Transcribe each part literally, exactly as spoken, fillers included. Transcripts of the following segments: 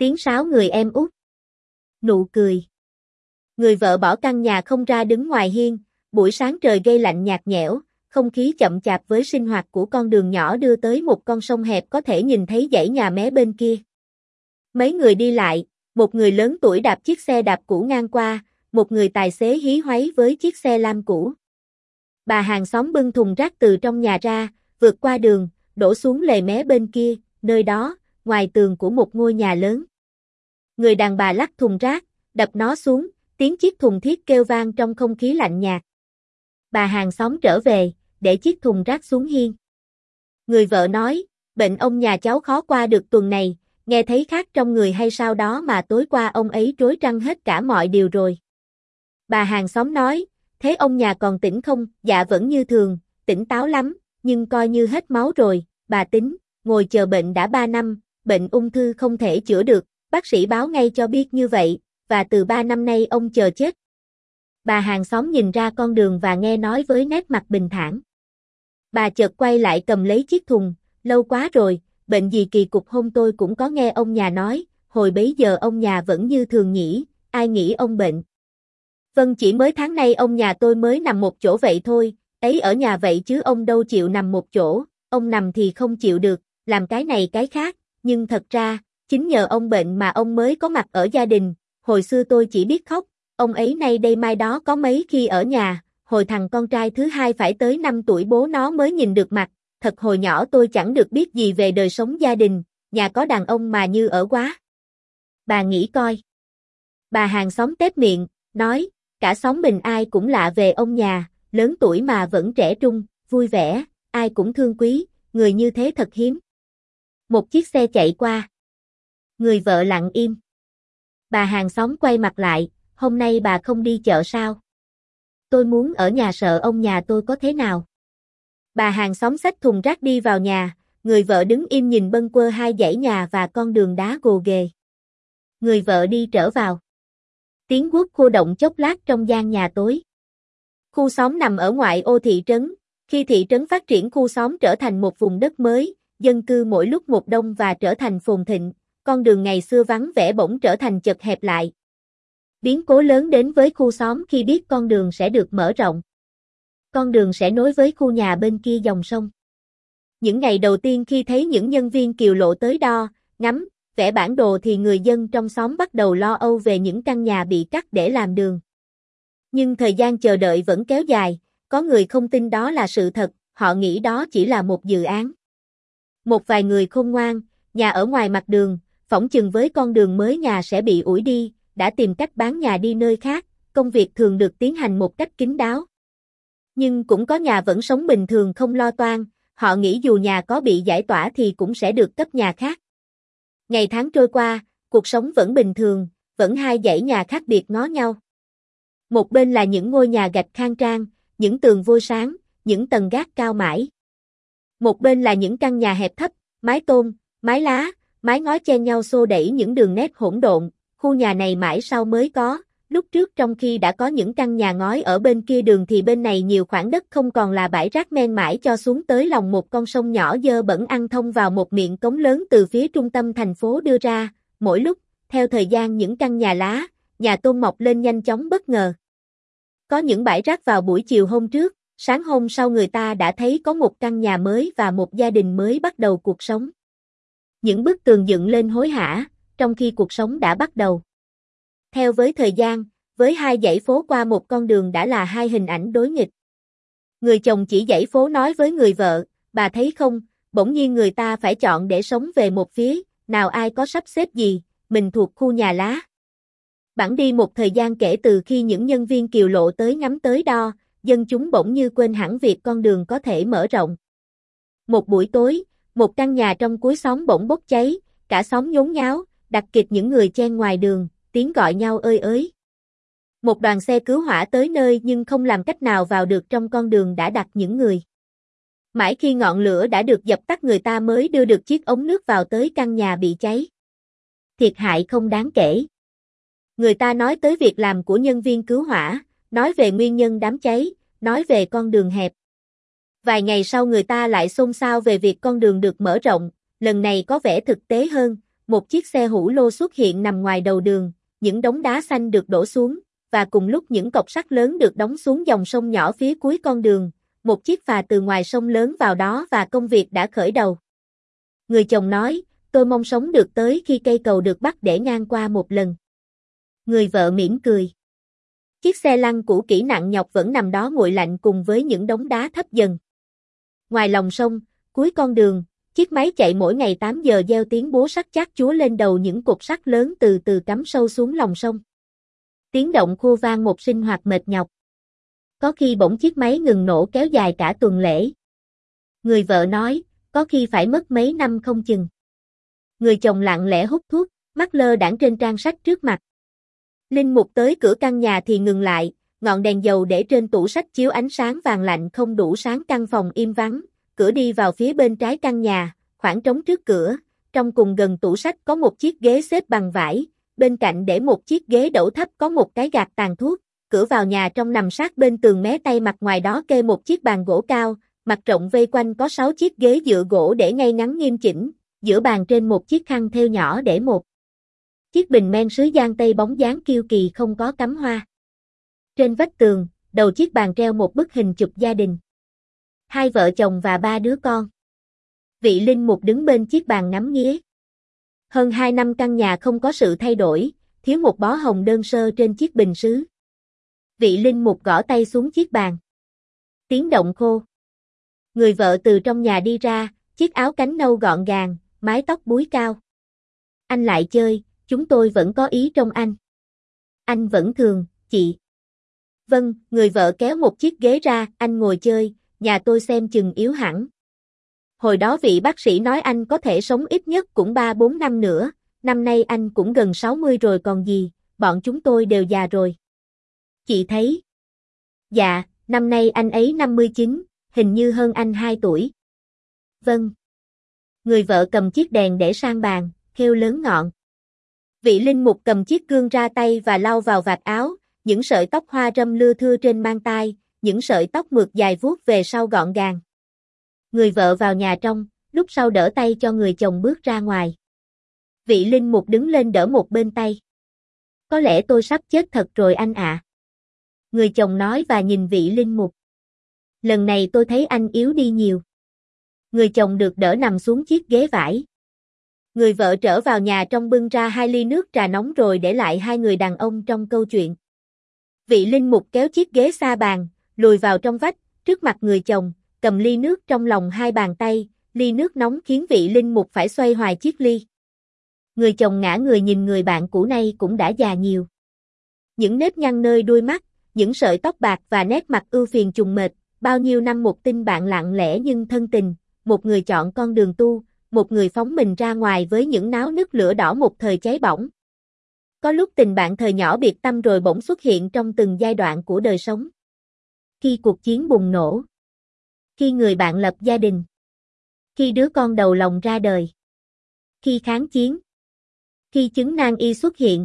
Tiếng sáo người em út. Nụ cười. Người vợ bỏ căn nhà không ra đứng ngoài hiên, buổi sáng trời gây lạnh nhạt nhẽo, không khí chậm chạp với sinh hoạt của con đường nhỏ đưa tới một con sông hẹp có thể nhìn thấy dãy nhà mé bên kia. Mấy người đi lại, một người lớn tuổi đạp chiếc xe đạp cũ ngang qua, một người tài xế hí hoáy với chiếc xe lam cũ. Bà hàng xóm bưng thùng rác từ trong nhà ra, vượt qua đường, đổ xuống lề mé bên kia, nơi đó, ngoài tường của một ngôi nhà lớn. Người đàn bà lắc thùng rác, đập nó xuống, tiếng chiếc thùng thiết kêu vang trong không khí lạnh nhạt. Bà hàng xóm trở về, để chiếc thùng rác xuống hiên. Người vợ nói, bệnh ông nhà cháu khó qua được tuần này, nghe thấy khác trong người hay sao đó mà tối qua ông ấy rối răng hết cả mọi điều rồi. Bà hàng xóm nói, thế ông nhà còn tỉnh không? Dạ vẫn như thường, tỉnh táo lắm, nhưng coi như hết máu rồi, bà tính, ngồi chờ bệnh đã ba năm, bệnh ung thư không thể chữa được, bác sĩ báo ngay cho biết như vậy, và từ ba năm nay ông chờ chết. Bà hàng xóm nhìn ra con đường và nghe nói với nét mặt bình thản. Bà chợt quay lại cầm lấy chiếc thùng, lâu quá rồi, bệnh gì kỳ cục hôm tôi cũng có nghe ông nhà nói, hồi bấy giờ ông nhà vẫn như thường nhỉ, ai nghĩ ông bệnh. Vâng chỉ mới tháng nay ông nhà tôi mới nằm một chỗ vậy thôi, ấy ở nhà vậy chứ ông đâu chịu nằm một chỗ, ông nằm thì không chịu được, làm cái này cái khác, nhưng thật ra, chính nhờ ông bệnh mà ông mới có mặt ở gia đình, hồi xưa tôi chỉ biết khóc, ông ấy nay đây mai đó có mấy khi ở nhà, hồi thằng con trai thứ hai phải tới năm tuổi bố nó mới nhìn được mặt, thật hồi nhỏ tôi chẳng được biết gì về đời sống gia đình, nhà có đàn ông mà như ở quá. Bà nghĩ coi. Bà hàng xóm tép miệng, nói, cả xóm mình ai cũng lạ về ông nhà, lớn tuổi mà vẫn trẻ trung, vui vẻ, ai cũng thương quý, người như thế thật hiếm. Một chiếc xe chạy qua. Người vợ lặng im. Bà hàng xóm quay mặt lại, hôm nay bà không đi chợ sao? Tôi muốn ở nhà sợ ông nhà tôi có thế nào? Bà hàng xóm xách thùng rác đi vào nhà, người vợ đứng im nhìn bâng quơ hai dãy nhà và con đường đá gồ ghề. Người vợ đi trở vào. Tiếng guốc khô động chốc lát trong gian nhà tối. Khu xóm nằm ở ngoại ô thị trấn, khi thị trấn phát triển khu xóm trở thành một vùng đất mới, dân cư mỗi lúc một đông và trở thành phồn thịnh, con đường ngày xưa vắng vẻ bỗng trở thành chật hẹp lại. Biến cố lớn đến với khu xóm khi biết con đường sẽ được mở rộng. Con đường sẽ nối với khu nhà bên kia dòng sông. Những ngày đầu tiên khi thấy những nhân viên kiều lộ tới đo, ngắm, vẽ bản đồ thì người dân trong xóm bắt đầu lo âu về những căn nhà bị cắt để làm đường. Nhưng thời gian chờ đợi vẫn kéo dài, có người không tin đó là sự thật, họ nghĩ đó chỉ là một dự án. Một vài người khôn ngoan, nhà ở ngoài mặt đường, phỏng chừng với con đường mới nhà sẽ bị ủi đi, đã tìm cách bán nhà đi nơi khác, công việc thường được tiến hành một cách kín đáo. Nhưng cũng có nhà vẫn sống bình thường không lo toan, họ nghĩ dù nhà có bị giải tỏa thì cũng sẽ được cấp nhà khác. Ngày tháng trôi qua, cuộc sống vẫn bình thường, vẫn hai dãy nhà khác biệt ngó nhau. Một bên là những ngôi nhà gạch khang trang, những tường vôi sáng, những tầng gác cao mãi. Một bên là những căn nhà hẹp thấp, mái tôn, mái lá, mái ngói chen nhau xô đẩy những đường nét hỗn độn, khu nhà này mãi sau mới có, lúc trước trong khi đã có những căn nhà ngói ở bên kia đường thì bên này nhiều khoảng đất không còn là bãi rác men mãi cho xuống tới lòng một con sông nhỏ dơ bẩn ăn thông vào một miệng cống lớn từ phía trung tâm thành phố đưa ra, mỗi lúc, theo thời gian những căn nhà lá, nhà tôn mọc lên nhanh chóng bất ngờ. Có những bãi rác vào buổi chiều hôm trước, sáng hôm sau người ta đã thấy có một căn nhà mới và một gia đình mới bắt đầu cuộc sống. Những bức tường dựng lên hối hả, trong khi cuộc sống đã bắt đầu. Theo với thời gian, với hai dãy phố qua một con đường đã là hai hình ảnh đối nghịch. Người chồng chỉ dãy phố nói với người vợ, bà thấy không, bỗng nhiên người ta phải chọn để sống về một phía, nào ai có sắp xếp gì, mình thuộc khu nhà lá. Bẵng đi một thời gian kể từ khi những nhân viên kiều lộ tới ngắm tới đo, dân chúng bỗng như quên hẳn việc con đường có thể mở rộng. Một buổi tối, một căn nhà trong cuối xóm bỗng bốc cháy, cả xóm nhốn nháo, đặc kịch những người chen ngoài đường, tiếng gọi nhau ơi ới. Một đoàn xe cứu hỏa tới nơi nhưng không làm cách nào vào được trong con đường đã đặt những người. Mãi khi ngọn lửa đã được dập tắt người ta mới đưa được chiếc ống nước vào tới căn nhà bị cháy. Thiệt hại không đáng kể. Người ta nói tới việc làm của nhân viên cứu hỏa, nói về nguyên nhân đám cháy, nói về con đường hẹp. Vài ngày sau người ta lại xôn xao về việc con đường được mở rộng, lần này có vẻ thực tế hơn, một chiếc xe hủ lô xuất hiện nằm ngoài đầu đường, những đống đá xanh được đổ xuống, và cùng lúc những cọc sắt lớn được đóng xuống dòng sông nhỏ phía cuối con đường, một chiếc phà từ ngoài sông lớn vào đó và công việc đã khởi đầu. Người chồng nói, tôi mong sống được tới khi cây cầu được bắt để ngang qua một lần. Người vợ mỉm cười. Chiếc xe lăn cũ kỹ nặng nhọc vẫn nằm đó nguội lạnh cùng với những đống đá thấp dần. Ngoài lòng sông, cuối con đường, chiếc máy chạy mỗi ngày tám giờ gieo tiếng búa sắt chát chúa lên đầu những cột sắt lớn từ từ cắm sâu xuống lòng sông. Tiếng động khô vang một sinh hoạt mệt nhọc. Có khi bỗng chiếc máy ngừng nổ kéo dài cả tuần lễ. Người vợ nói, có khi phải mất mấy năm không chừng. Người chồng lặng lẽ hút thuốc, mắt lơ đãng trên trang sách trước mặt. Linh Mục tới cửa căn nhà thì ngừng lại, ngọn đèn dầu để trên tủ sách chiếu ánh sáng vàng lạnh không đủ sáng căn phòng im vắng, cửa đi vào phía bên trái căn nhà, khoảng trống trước cửa, trong cùng gần tủ sách có một chiếc ghế xếp bằng vải, bên cạnh để một chiếc ghế đẩu thấp có một cái gạt tàn thuốc, cửa vào nhà trong nằm sát bên tường mé tây mặt ngoài đó kê một chiếc bàn gỗ cao, mặt rộng vây quanh có sáu chiếc ghế dựa gỗ để ngay ngắn nghiêm chỉnh, giữa bàn trên một chiếc khăn thêu nhỏ để một chiếc bình men sứ giang tây bóng dáng kiêu kỳ không có cắm hoa. Trên vách tường, đầu chiếc bàn treo một bức hình chụp gia đình. Hai vợ chồng và ba đứa con. Vị linh mục đứng bên chiếc bàn ngắm nghía. Hơn hai năm căn nhà không có sự thay đổi, thiếu một bó hồng đơn sơ trên chiếc bình sứ. Vị linh mục gõ tay xuống chiếc bàn. Tiếng động khô. Người vợ từ trong nhà đi ra, chiếc áo cánh nâu gọn gàng, mái tóc búi cao. Anh lại chơi, chúng tôi vẫn có ý trong anh. Anh vẫn thường, chị. Vâng, người vợ kéo một chiếc ghế ra, anh ngồi chơi, nhà tôi xem chừng yếu hẳn. Hồi đó vị bác sĩ nói anh có thể sống ít nhất cũng ba bốn năm nữa, năm nay anh cũng gần sáu mươi rồi còn gì, bọn chúng tôi đều già rồi. Chị thấy. Dạ, năm nay anh ấy năm mươi chín, hình như hơn anh hai tuổi. Vâng. Người vợ cầm chiếc đèn để sang bàn, kêu lớn ngọn. Vị linh mục cầm chiếc gương ra tay và lau vào vạt áo, những sợi tóc hoa râm lưa thưa trên mang tai, những sợi tóc mượt dài vuốt về sau gọn gàng. Người vợ vào nhà trong, lúc sau đỡ tay cho người chồng bước ra ngoài. Vị linh mục đứng lên đỡ một bên tay. Có lẽ tôi sắp chết thật rồi anh ạ. Người chồng nói và nhìn vị linh mục. Lần này tôi thấy anh yếu đi nhiều. Người chồng được đỡ nằm xuống chiếc ghế vải. Người vợ trở vào nhà trong bưng ra hai ly nước trà nóng rồi để lại hai người đàn ông trong câu chuyện. Vị linh mục kéo chiếc ghế xa bàn, lùi vào trong vách, trước mặt người chồng, cầm ly nước trong lòng hai bàn tay, ly nước nóng khiến vị linh mục phải xoay hoài chiếc ly. Người chồng ngã người nhìn người bạn cũ này cũng đã già nhiều. Những nếp nhăn nơi đuôi mắt, những sợi tóc bạc và nét mặt ưu phiền trùng mệt, bao nhiêu năm một tình bạn lặng lẽ nhưng thân tình, một người chọn con đường tu, một người phóng mình ra ngoài với những náo nức lửa đỏ một thời cháy bỏng. Có lúc tình bạn thời nhỏ biệt tâm rồi bỗng xuất hiện trong từng giai đoạn của đời sống. Khi cuộc chiến bùng nổ. Khi người bạn lập gia đình. Khi đứa con đầu lòng ra đời. Khi kháng chiến. Khi chứng nan y xuất hiện.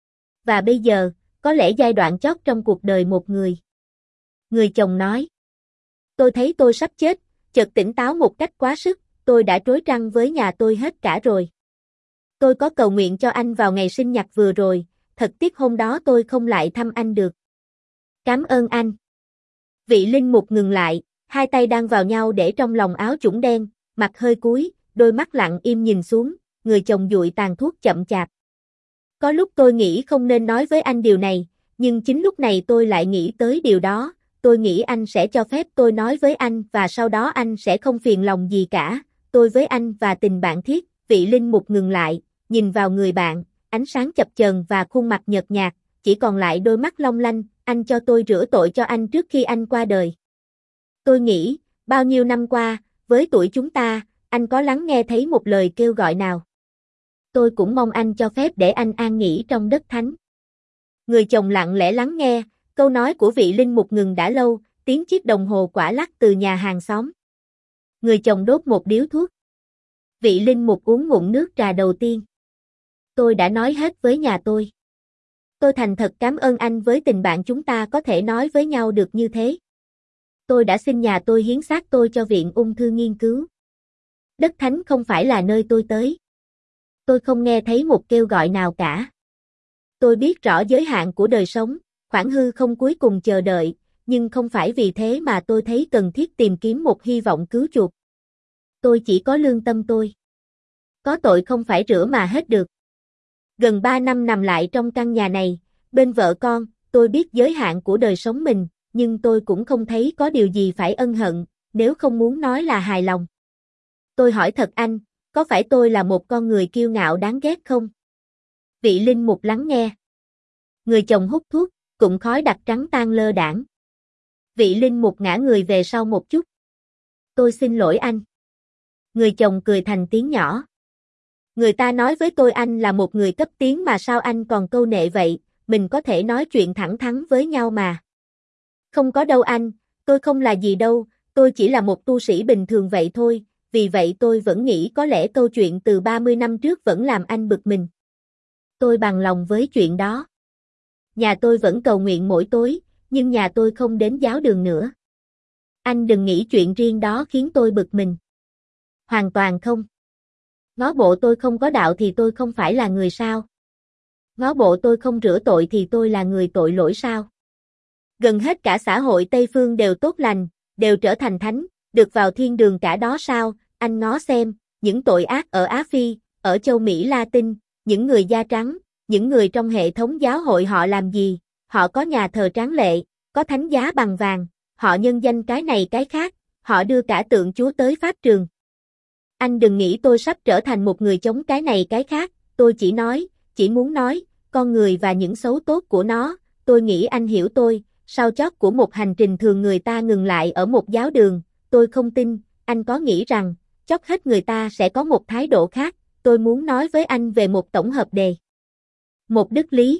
Và bây giờ, có lẽ giai đoạn chót trong cuộc đời một người. Người chồng nói. Tôi thấy tôi sắp chết, chợt tỉnh táo một cách quá sức, tôi đã trối trăng với nhà tôi hết cả rồi. Tôi có cầu nguyện cho anh vào ngày sinh nhật vừa rồi, thật tiếc hôm đó tôi không lại thăm anh được. Cảm ơn anh. Vị linh mục ngừng lại, hai tay đang vào nhau để trong lòng áo chũng đen, mặt hơi cúi, đôi mắt lặng im nhìn xuống, người chồng dụi tàn thuốc chậm chạp. Có lúc tôi nghĩ không nên nói với anh điều này, nhưng chính lúc này tôi lại nghĩ tới điều đó, tôi nghĩ anh sẽ cho phép tôi nói với anh và sau đó anh sẽ không phiền lòng gì cả, tôi với anh và tình bạn thiết. Vị linh mục ngừng lại, nhìn vào người bạn, ánh sáng chập chờn và khuôn mặt nhợt nhạt, chỉ còn lại đôi mắt long lanh, anh cho tôi rửa tội cho anh trước khi anh qua đời. Tôi nghĩ, bao nhiêu năm qua, với tuổi chúng ta, anh có lắng nghe thấy một lời kêu gọi nào. Tôi cũng mong anh cho phép để anh an nghỉ trong đất thánh. Người chồng lặng lẽ lắng nghe, câu nói của vị linh mục ngừng đã lâu, tiếng chiếc đồng hồ quả lắc từ nhà hàng xóm. Người chồng đốt một điếu thuốc. Vị linh mục uống ngụm nước trà đầu tiên. Tôi đã nói hết với nhà tôi. Tôi thành thật cảm ơn anh với tình bạn chúng ta có thể nói với nhau được như thế. Tôi đã xin nhà tôi hiến xác tôi cho viện ung thư nghiên cứu. Đất thánh không phải là nơi tôi tới. Tôi không nghe thấy một kêu gọi nào cả. Tôi biết rõ giới hạn của đời sống, khoảng hư không cuối cùng chờ đợi, nhưng không phải vì thế mà tôi thấy cần thiết tìm kiếm một hy vọng cứu chuộc. Tôi chỉ có lương tâm tôi. Có tội không phải rửa mà hết được. Gần ba năm nằm lại trong căn nhà này, bên vợ con, tôi biết giới hạn của đời sống mình, nhưng tôi cũng không thấy có điều gì phải ân hận, nếu không muốn nói là hài lòng. Tôi hỏi thật anh, có phải tôi là một con người kiêu ngạo đáng ghét không? Vị linh mục lắng nghe. Người chồng hút thuốc, cụm khói đặc trắng tan lơ đãng. Vị linh mục ngã người về sau một chút. Tôi xin lỗi anh. Người chồng cười thành tiếng nhỏ. Người ta nói với tôi anh là một người cấp tiến mà sao anh còn câu nệ vậy, mình có thể nói chuyện thẳng thắn với nhau mà. Không có đâu anh, tôi không là gì đâu, tôi chỉ là một tu sĩ bình thường vậy thôi, vì vậy tôi vẫn nghĩ có lẽ câu chuyện từ ba mươi năm trước vẫn làm anh bực mình. Tôi bằng lòng với chuyện đó. Nhà tôi vẫn cầu nguyện mỗi tối, nhưng nhà tôi không đến giáo đường nữa. Anh đừng nghĩ chuyện riêng đó khiến tôi bực mình. Hoàn toàn không. Ngó bộ tôi không có đạo thì tôi không phải là người sao? Ngó bộ tôi không rửa tội thì tôi là người tội lỗi sao? Gần hết cả xã hội Tây Phương đều tốt lành, đều trở thành thánh, được vào thiên đường cả đó sao? Anh ngó xem, những tội ác ở Á Phi, ở châu Mỹ Latin, những người da trắng, những người trong hệ thống giáo hội họ làm gì? Họ có nhà thờ tráng lệ, có thánh giá bằng vàng, họ nhân danh cái này cái khác, họ đưa cả tượng Chúa tới pháp trường. Anh đừng nghĩ tôi sắp trở thành một người chống cái này cái khác, tôi chỉ nói, chỉ muốn nói, con người và những xấu tốt của nó, tôi nghĩ anh hiểu tôi, sau chót của một hành trình thường người ta ngừng lại ở một giáo đường, tôi không tin, anh có nghĩ rằng, chót hết người ta sẽ có một thái độ khác, tôi muốn nói với anh về một tổng hợp đề. Một đức lý.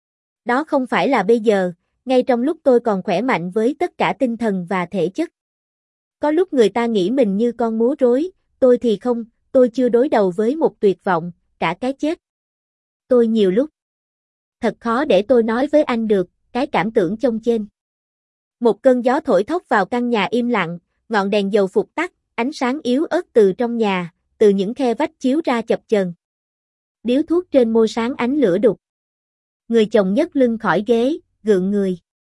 Đó không phải là bây giờ, ngay trong lúc tôi còn khỏe mạnh với tất cả tinh thần và thể chất. Có lúc người ta nghĩ mình như con múa rối, tôi thì không, tôi chưa đối đầu với một tuyệt vọng, cả cái chết. Tôi nhiều lúc. Thật khó để tôi nói với anh được, cái cảm tưởng chông trên. Một cơn gió thổi thốc vào căn nhà im lặng, ngọn đèn dầu phục tắt, ánh sáng yếu ớt từ trong nhà, từ những khe vách chiếu ra chập chờn. Điếu thuốc trên môi sáng ánh lửa đục. Người chồng nhấc lưng khỏi ghế, gượng người.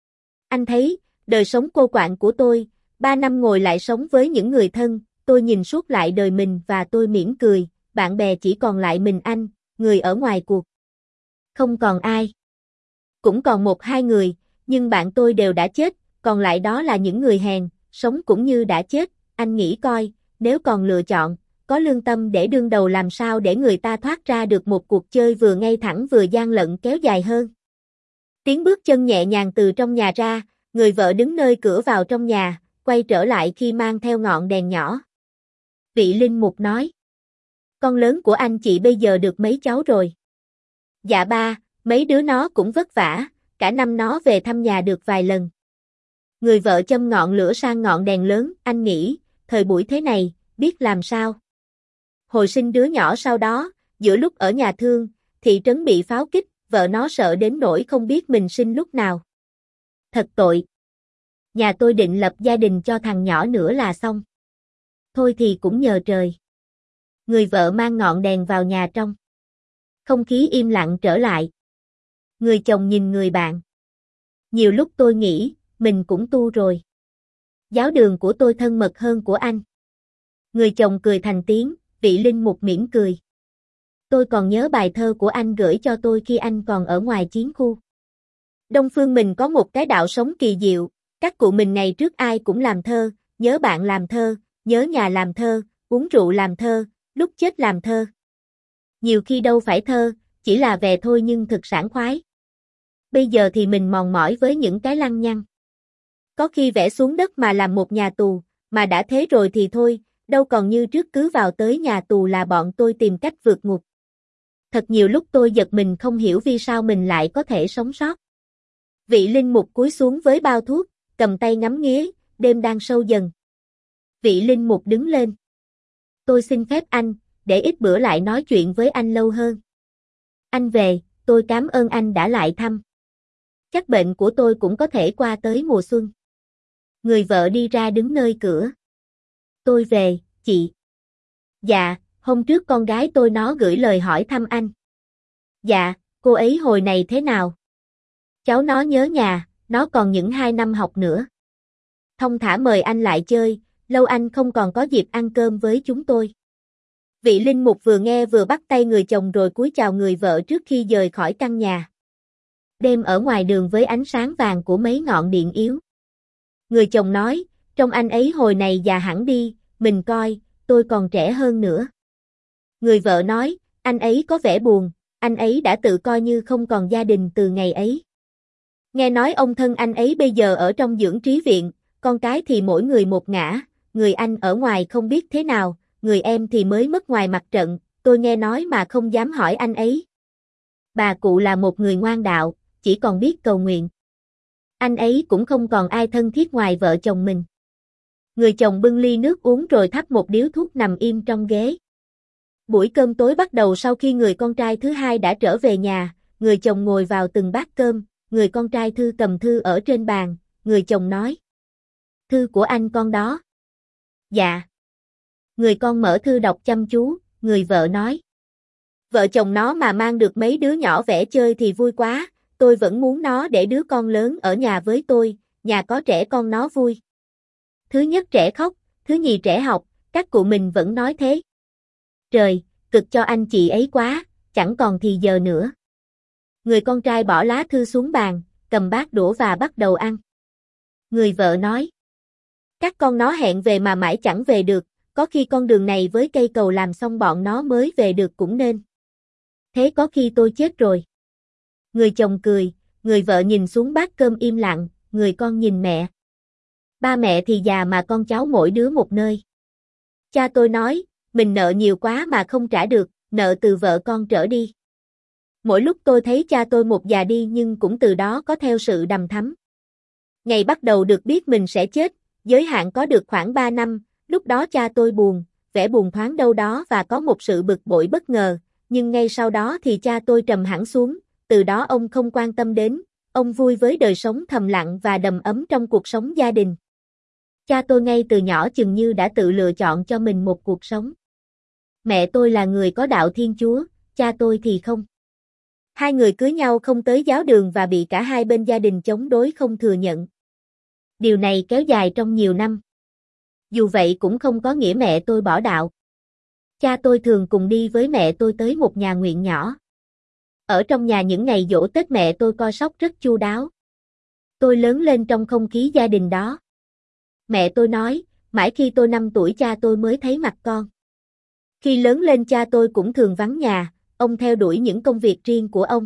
Anh thấy, đời sống cô quạnh của tôi, ba năm ngồi lại sống với những người thân, tôi nhìn suốt lại đời mình và tôi mỉm cười, bạn bè chỉ còn lại mình anh, người ở ngoài cuộc. Không còn ai. Cũng còn một hai người, nhưng bạn tôi đều đã chết, còn lại đó là những người hèn, sống cũng như đã chết, anh nghĩ coi, nếu còn lựa chọn, có lương tâm để đương đầu làm sao để người ta thoát ra được một cuộc chơi vừa ngay thẳng vừa gian lận kéo dài hơn. Tiếng bước chân nhẹ nhàng từ trong nhà ra, người vợ đứng nơi cửa vào trong nhà, quay trở lại khi mang theo ngọn đèn nhỏ. Vị linh mục nói. Con lớn của anh chị bây giờ được mấy cháu rồi? Dạ ba, mấy đứa nó cũng vất vả, cả năm nó về thăm nhà được vài lần. Người vợ châm ngọn lửa sang ngọn đèn lớn, anh nghĩ, thời buổi thế này, biết làm sao? Hồi sinh đứa nhỏ sau đó, giữa lúc ở nhà thương, thị trấn bị pháo kích, vợ nó sợ đến nỗi không biết mình sinh lúc nào. Thật tội. Nhà tôi định lập gia đình cho thằng nhỏ nữa là xong. Thôi thì cũng nhờ trời. Người vợ mang ngọn đèn vào nhà trong. Không khí im lặng trở lại. Người chồng nhìn người bạn. Nhiều lúc tôi nghĩ, mình cũng tu rồi. Giáo đường của tôi thân mật hơn của anh. Người chồng cười thành tiếng, vị linh mục mỉm cười. Tôi còn nhớ bài thơ của anh gửi cho tôi khi anh còn ở ngoài chiến khu. Đông phương mình có một cái đạo sống kỳ diệu, các cụ mình ngày trước ai cũng làm thơ, nhớ bạn làm thơ, nhớ nhà làm thơ, uống rượu làm thơ, lúc chết làm thơ. Nhiều khi đâu phải thơ, chỉ là về thôi nhưng thực sảng khoái. Bây giờ thì mình mòn mỏi với những cái lăng nhăng. Có khi vẽ xuống đất mà làm một nhà tù, mà đã thế rồi thì thôi, đâu còn như trước cứ vào tới nhà tù là bọn tôi tìm cách vượt ngục. Thật nhiều lúc tôi giật mình không hiểu vì sao mình lại có thể sống sót. Vị linh mục cúi xuống với bao thuốc, cầm tay ngắm nghía, đêm đang sâu dần. Vị linh mục đứng lên. Tôi xin phép anh, để ít bữa lại nói chuyện với anh lâu hơn. Anh về, tôi cảm ơn anh đã lại thăm. Chắc bệnh của tôi cũng có thể qua tới mùa xuân. Người vợ đi ra đứng nơi cửa. Tôi về, chị. Dạ, hôm trước con gái tôi nó gửi lời hỏi thăm anh. Dạ, cô ấy hồi này thế nào? Cháu nó nhớ nhà, nó còn những hai năm học nữa. Thông thả mời anh lại chơi, lâu anh không còn có dịp ăn cơm với chúng tôi. Vị linh mục vừa nghe vừa bắt tay người chồng rồi cúi chào người vợ trước khi rời khỏi căn nhà. Đêm ở ngoài đường với ánh sáng vàng của mấy ngọn điện yếu. Người chồng nói, trông anh ấy hồi này già hẳn đi, mình coi, tôi còn trẻ hơn nữa. Người vợ nói, anh ấy có vẻ buồn, anh ấy đã tự coi như không còn gia đình từ ngày ấy. Nghe nói ông thân anh ấy bây giờ ở trong dưỡng trí viện, con cái thì mỗi người một ngã, người anh ở ngoài không biết thế nào, người em thì mới mất ngoài mặt trận, tôi nghe nói mà không dám hỏi anh ấy. Bà cụ là một người ngoan đạo, chỉ còn biết cầu nguyện. Anh ấy cũng không còn ai thân thiết ngoài vợ chồng mình. Người chồng bưng ly nước uống rồi thắp một điếu thuốc nằm im trong ghế. Buổi cơm tối bắt đầu sau khi người con trai thứ hai đã trở về nhà, người chồng ngồi vào từng bát cơm, người con trai Thư cầm thư ở trên bàn, người chồng nói. Thư của anh con đó. Dạ. Người con mở thư đọc chăm chú, người vợ nói. Vợ chồng nó mà mang được mấy đứa nhỏ vẽ chơi thì vui quá, tôi vẫn muốn nó để đứa con lớn ở nhà với tôi, nhà có trẻ con nó vui. Thứ nhất trẻ khóc, thứ nhì trẻ học, các cụ mình vẫn nói thế. Trời, cực cho anh chị ấy quá, chẳng còn thì giờ nữa. Người con trai bỏ lá thư xuống bàn, cầm bát đũa và bắt đầu ăn. Người vợ nói. Các con nó hẹn về mà mãi chẳng về được, có khi con đường này với cây cầu làm xong bọn nó mới về được cũng nên. Thế có khi tôi chết rồi. Người chồng cười, người vợ nhìn xuống bát cơm im lặng, người con nhìn mẹ. Ba mẹ thì già mà con cháu mỗi đứa một nơi. Cha tôi nói, mình nợ nhiều quá mà không trả được, nợ từ vợ con trở đi. Mỗi lúc tôi thấy cha tôi một già đi nhưng cũng từ đó có theo sự đằm thắm. Ngày bắt đầu được biết mình sẽ chết, giới hạn có được khoảng ba năm, lúc đó cha tôi buồn, vẻ buồn thoáng đâu đó và có một sự bực bội bất ngờ, nhưng ngay sau đó thì cha tôi trầm hẳn xuống, từ đó ông không quan tâm đến, ông vui với đời sống thầm lặng và đầm ấm trong cuộc sống gia đình. Cha tôi ngay từ nhỏ chừng như đã tự lựa chọn cho mình một cuộc sống. Mẹ tôi là người có đạo Thiên Chúa, cha tôi thì không. Hai người cưới nhau không tới giáo đường và bị cả hai bên gia đình chống đối không thừa nhận. Điều này kéo dài trong nhiều năm. Dù vậy cũng không có nghĩa mẹ tôi bỏ đạo. Cha tôi thường cùng đi với mẹ tôi tới một nhà nguyện nhỏ. Ở trong nhà những ngày giỗ Tết mẹ tôi coi sóc rất chu đáo. Tôi lớn lên trong không khí gia đình đó. Mẹ tôi nói, mãi khi tôi năm tuổi cha tôi mới thấy mặt con. Khi lớn lên cha tôi cũng thường vắng nhà, ông theo đuổi những công việc riêng của ông.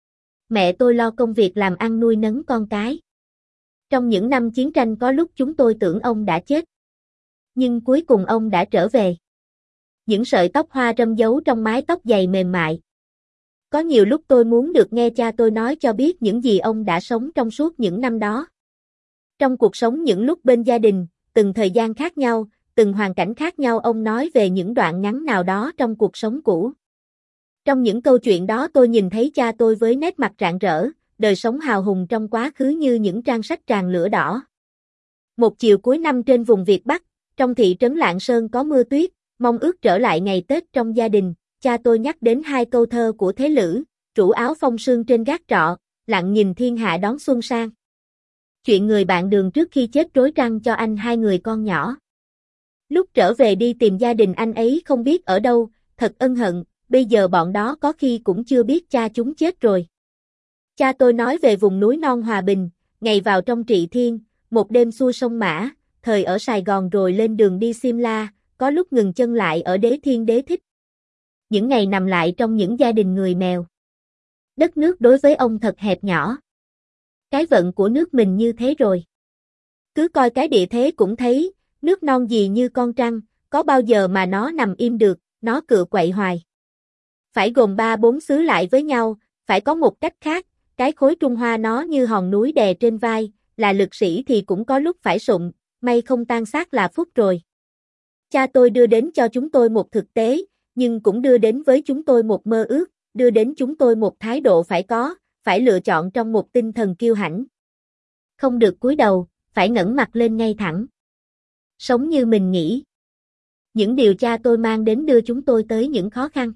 Mẹ tôi lo công việc làm ăn nuôi nấng con cái. Trong những năm chiến tranh có lúc chúng tôi tưởng ông đã chết. Nhưng cuối cùng ông đã trở về. Những sợi tóc hoa râm giấu trong mái tóc dày mềm mại. Có nhiều lúc tôi muốn được nghe cha tôi nói cho biết những gì ông đã sống trong suốt những năm đó. Trong cuộc sống những lúc bên gia đình, từng thời gian khác nhau, từng hoàn cảnh khác nhau ông nói về những đoạn ngắn nào đó trong cuộc sống cũ. Trong những câu chuyện đó tôi nhìn thấy cha tôi với nét mặt rạng rỡ, đời sống hào hùng trong quá khứ như những trang sách tràn lửa đỏ. Một chiều cuối năm trên vùng Việt Bắc, trong thị trấn Lạng Sơn có mưa tuyết, mong ước trở lại ngày Tết trong gia đình, cha tôi nhắc đến hai câu thơ của Thế Lữ, trũ áo phong sương trên gác trọ, lặng nhìn thiên hạ đón xuân sang. Chuyện người bạn đường trước khi chết rối răng cho anh hai người con nhỏ. Lúc trở về đi tìm gia đình anh ấy không biết ở đâu, thật ân hận, bây giờ bọn đó có khi cũng chưa biết cha chúng chết rồi. Cha tôi nói về vùng núi non Hòa Bình, ngày vào trong Trị Thiên, một đêm xuôi sông Mã, thời ở Sài Gòn rồi lên đường đi Simla, có lúc ngừng chân lại ở Đế Thiên Đế Thích. Những ngày nằm lại trong những gia đình người Mèo. Đất nước đối với ông thật hẹp nhỏ. Cái vận của nước mình như thế rồi. Cứ coi cái địa thế cũng thấy, nước non gì như con trăng, có bao giờ mà nó nằm im được, nó cựa quậy hoài. Phải gồm ba bốn xứ lại với nhau, phải có một cách khác, cái khối Trung Hoa nó như hòn núi đè trên vai, là lực sĩ thì cũng có lúc phải sụng, may không tan xác là phúc rồi. Cha tôi đưa đến cho chúng tôi một thực tế, nhưng cũng đưa đến với chúng tôi một mơ ước, đưa đến chúng tôi một thái độ phải có, phải lựa chọn trong một tinh thần kiêu hãnh. Không được cúi đầu, phải ngẩng mặt lên ngay thẳng. Sống như mình nghĩ. Những điều cha tôi mang đến đưa chúng tôi tới những khó khăn.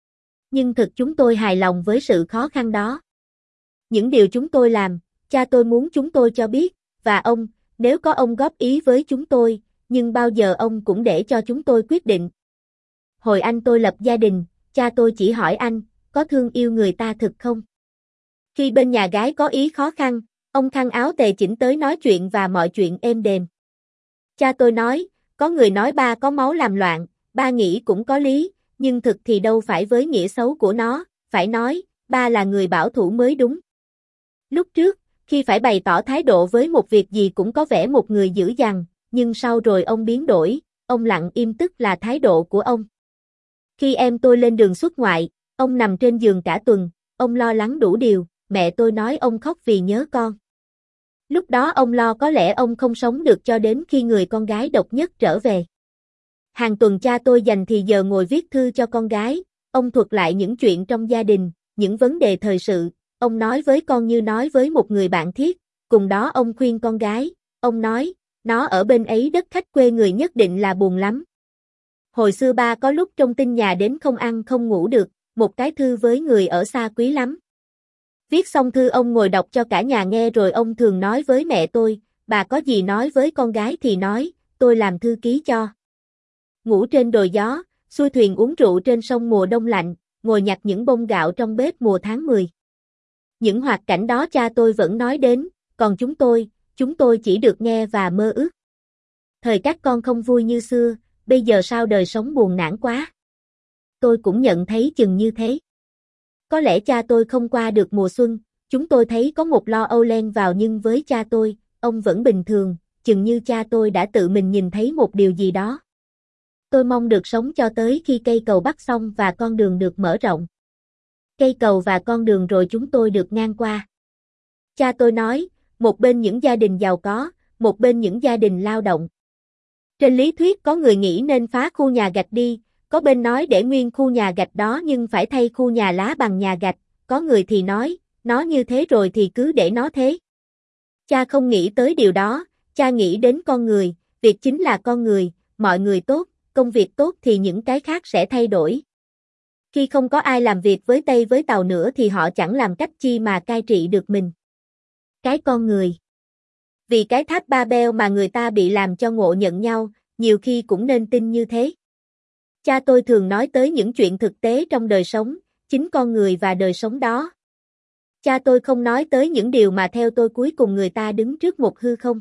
Nhưng thực chúng tôi hài lòng với sự khó khăn đó. Những điều chúng tôi làm, cha tôi muốn chúng tôi cho biết, và ông, nếu có ông góp ý với chúng tôi, nhưng bao giờ ông cũng để cho chúng tôi quyết định. Hồi anh tôi lập gia đình, cha tôi chỉ hỏi anh, có thương yêu người ta thực không? Khi bên nhà gái có ý khó khăn, ông khăn áo tề chỉnh tới nói chuyện và mọi chuyện êm đềm. Cha tôi nói, có người nói ba có máu làm loạn, ba nghĩ cũng có lý, nhưng thực thì đâu phải với nghĩa xấu của nó, phải nói, ba là người bảo thủ mới đúng. Lúc trước, khi phải bày tỏ thái độ với một việc gì cũng có vẻ một người dữ dằn, nhưng sau rồi ông biến đổi, ông lặng im tức là thái độ của ông. Khi em tôi lên đường xuất ngoại, ông nằm trên giường cả tuần, ông lo lắng đủ điều, mẹ tôi nói ông khóc vì nhớ con. Lúc đó ông lo có lẽ ông không sống được cho đến khi người con gái độc nhất trở về. Hàng tuần cha tôi dành thì giờ ngồi viết thư cho con gái, ông thuật lại những chuyện trong gia đình, những vấn đề thời sự, ông nói với con như nói với một người bạn thiết, cùng đó ông khuyên con gái, ông nói, nó ở bên ấy đất khách quê người nhất định là buồn lắm. Hồi xưa ba có lúc trong tin nhà đến không ăn không ngủ được, một cái thư với người ở xa quý lắm. Viết xong thư ông ngồi đọc cho cả nhà nghe rồi ông thường nói với mẹ tôi, bà có gì nói với con gái thì nói, tôi làm thư ký cho. Ngủ trên đồi gió, xuôi thuyền uống rượu trên sông mùa đông lạnh, ngồi nhặt những bông gạo trong bếp mùa tháng mười. Những hoạt cảnh đó cha tôi vẫn nói đến, còn chúng tôi, chúng tôi chỉ được nghe và mơ ước. Thời các con không vui như xưa, bây giờ sao đời sống buồn nản quá. Tôi cũng nhận thấy chừng như thế. Có lẽ cha tôi không qua được mùa xuân, chúng tôi thấy có một lo âu len vào nhưng với cha tôi, ông vẫn bình thường, chừng như cha tôi đã tự mình nhìn thấy một điều gì đó. Tôi mong được sống cho tới khi cây cầu bắc xong và con đường được mở rộng. Cây cầu và con đường rồi chúng tôi được ngang qua. Cha tôi nói, một bên những gia đình giàu có, một bên những gia đình lao động. Trên lý thuyết có người nghĩ nên phá khu nhà gạch đi, có bên nói để nguyên khu nhà gạch đó nhưng phải thay khu nhà lá bằng nhà gạch, có người thì nói, nó như thế rồi thì cứ để nó thế. Cha không nghĩ tới điều đó, cha nghĩ đến con người, việc chính là con người, mọi người tốt, công việc tốt thì những cái khác sẽ thay đổi. Khi không có ai làm việc với Tây với Tàu nữa thì họ chẳng làm cách chi mà cai trị được mình. Cái con người. Vì cái tháp Babel mà người ta bị làm cho ngộ nhận nhau, nhiều khi cũng nên tin như thế. Cha tôi thường nói tới những chuyện thực tế trong đời sống, chính con người và đời sống đó. Cha tôi không nói tới những điều mà theo tôi cuối cùng người ta đứng trước một hư không.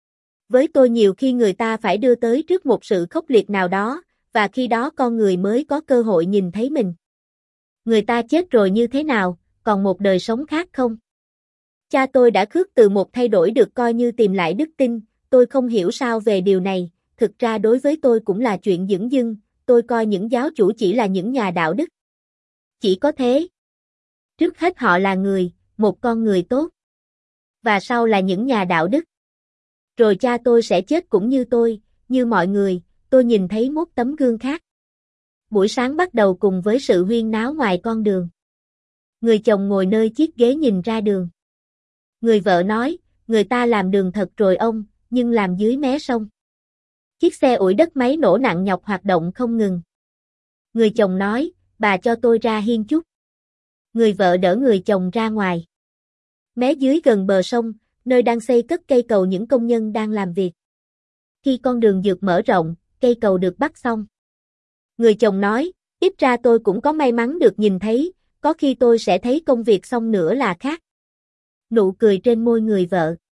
Với tôi nhiều khi người ta phải đưa tới trước một sự khốc liệt nào đó, và khi đó con người mới có cơ hội nhìn thấy mình. Người ta chết rồi như thế nào, còn một đời sống khác không? Cha tôi đã khước từ một thay đổi được coi như tìm lại đức tin, tôi không hiểu sao về điều này, thực ra đối với tôi cũng là chuyện dửng dưng, tôi coi những giáo chủ chỉ là những nhà đạo đức. Chỉ có thế. Trước hết họ là người, một con người tốt. Và sau là những nhà đạo đức. Rồi cha tôi sẽ chết cũng như tôi, như mọi người, tôi nhìn thấy một tấm gương khác. Buổi sáng bắt đầu cùng với sự huyên náo ngoài con đường. Người chồng ngồi nơi chiếc ghế nhìn ra đường. Người vợ nói, người ta làm đường thật rồi ông, nhưng làm dưới mé sông. Chiếc xe ủi đất máy nổ nặng nhọc hoạt động không ngừng. Người chồng nói, bà cho tôi ra hiên chút. Người vợ đỡ người chồng ra ngoài. Mé dưới gần bờ sông, nơi đang xây cất cây cầu những công nhân đang làm việc. Khi con đường dược mở rộng, cây cầu được bắt xong. Người chồng nói, ít ra tôi cũng có may mắn được nhìn thấy, có khi tôi sẽ thấy công việc xong nữa là khác. Nụ cười trên môi người vợ.